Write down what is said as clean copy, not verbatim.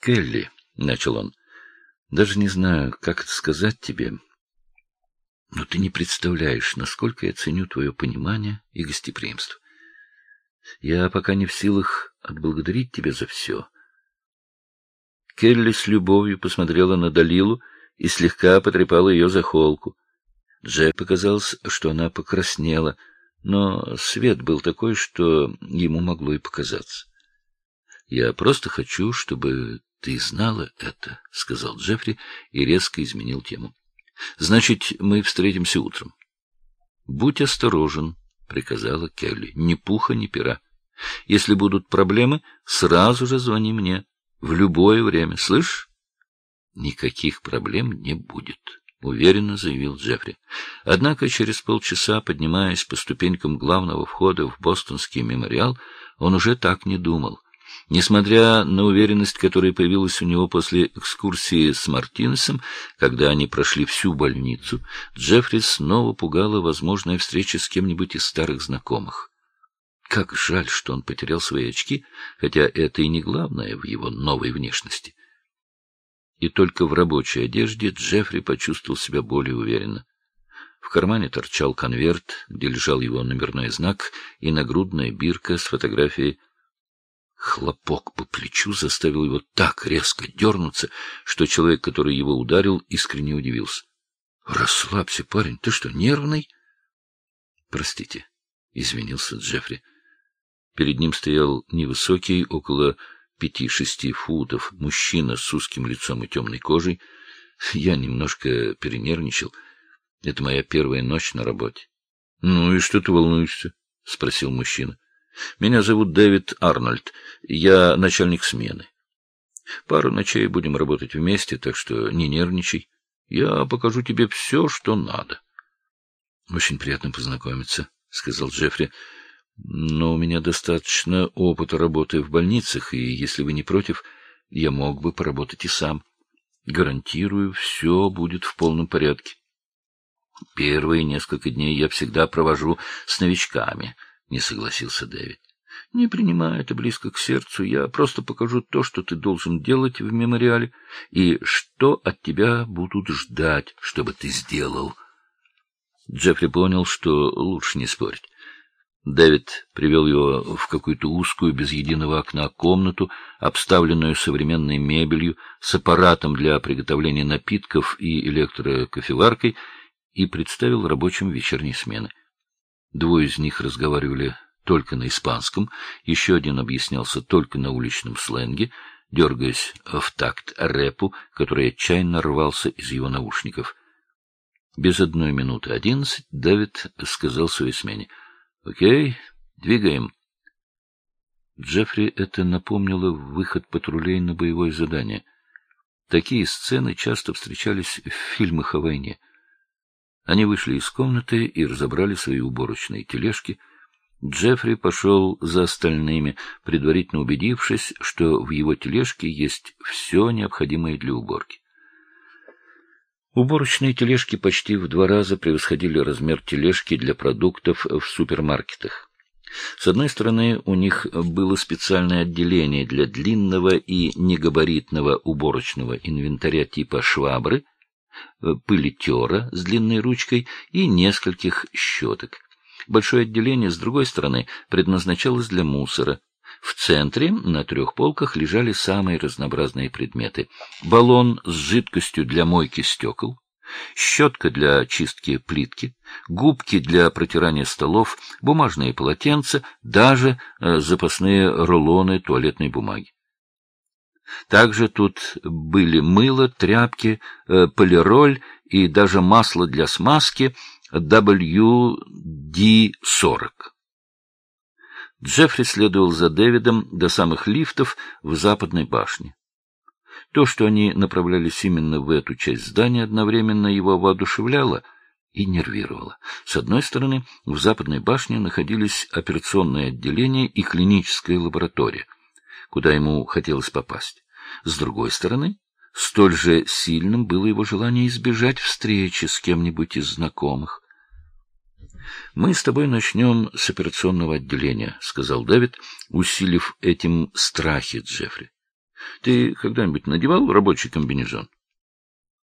Келли, — начал он, — даже не знаю, как это сказать тебе, но ты не представляешь, насколько я ценю твое понимание и гостеприимство. Я пока не в силах отблагодарить тебя за все. Келли с любовью посмотрела на Далилу и слегка потрепала ее за холку. Джефф показалось, что она покраснела, но свет был такой, что ему могло и показаться. — Я просто хочу, чтобы ты знала это, — сказал Джеффри и резко изменил тему. — Значит, мы встретимся утром. — Будь осторожен, — приказала Келли, — ни пуха, ни пера. Если будут проблемы, сразу же звони мне, в любое время, слышишь? — Никаких проблем не будет, — уверенно заявил Джеффри. Однако через полчаса, поднимаясь по ступенькам главного входа в Бостонский мемориал, он уже так не думал. Несмотря на уверенность, которая появилась у него после экскурсии с Мартинесом, когда они прошли всю больницу, Джеффри снова пугала возможная встреча с кем-нибудь из старых знакомых. Как жаль, что он потерял свои очки, хотя это и не главное в его новой внешности. И только в рабочей одежде Джеффри почувствовал себя более уверенно. В кармане торчал конверт, где лежал его номерной знак и нагрудная бирка с фотографией. Хлопок по плечу заставил его так резко дернуться, что человек, который его ударил, искренне удивился. — Расслабься, парень, ты что, нервный? — Простите, — извинился Джеффри. Перед ним стоял невысокий, около 5-6 футов, мужчина с узким лицом и темной кожей. Я немножко перенервничал. Это моя первая ночь на работе. — Ну и что ты волнуешься? — спросил мужчина. — Меня зовут Дэвид Арнольд. Я начальник смены. Пару ночей будем работать вместе, так что не нервничай. Я покажу тебе все, что надо. — Очень приятно познакомиться, — сказал Джеффри. — Но у меня достаточно опыта работы в больницах, и, если вы не против, я мог бы поработать и сам. Гарантирую, все будет в полном порядке. Первые несколько дней я всегда провожу с новичками, — не согласился Дэвид. — Не принимай это близко к сердцу. Я просто покажу то, что ты должен делать в мемориале, и что от тебя будут ждать, чтобы ты сделал. Джеффри понял, что лучше не спорить. Дэвид привел его в какую-то узкую, без единого окна комнату, обставленную современной мебелью, с аппаратом для приготовления напитков и электрокофеваркой, и представил рабочим вечерней смены. Двое из них разговаривали только на испанском, еще один объяснялся только на уличном сленге, дергаясь в такт рэпу, который отчаянно рвался из его наушников. Без 11:11 Дэвид сказал своей смене: — Окей, двигаем. Джеффри это напомнило выход патрулей на боевое задание. Такие сцены часто встречались в фильмах о войне. Они вышли из комнаты и разобрали свои уборочные тележки. Джеффри пошел за остальными, предварительно убедившись, что в его тележке есть все необходимое для уборки. Уборочные тележки почти в 2 раза превосходили размер тележки для продуктов в супермаркетах. С одной стороны, у них было специальное отделение для длинного и негабаритного уборочного инвентаря типа швабры, пылетера с длинной ручкой и нескольких щеток. Большое отделение, с другой стороны, предназначалось для мусора. В центре на 3 полках лежали самые разнообразные предметы: баллон с жидкостью для мойки стекол, щетка для чистки плитки, губки для протирания столов, бумажные полотенца, даже запасные рулоны туалетной бумаги. Также тут были мыло, тряпки, полироль и даже масло для смазки WD-40. Джеффри следовал за Дэвидом до самых лифтов в Западной башне. То, что они направлялись именно в эту часть здания, одновременно его воодушевляло и нервировало. С одной стороны, в Западной башне находились операционное отделение и клиническая лаборатория, куда ему хотелось попасть. С другой стороны, столь же сильным было его желание избежать встречи с кем-нибудь из знакомых. — Мы с тобой начнем с операционного отделения, — сказал Дэвид, усилив этим страхи Джеффри. Ты когда-нибудь надевал рабочий комбинезон?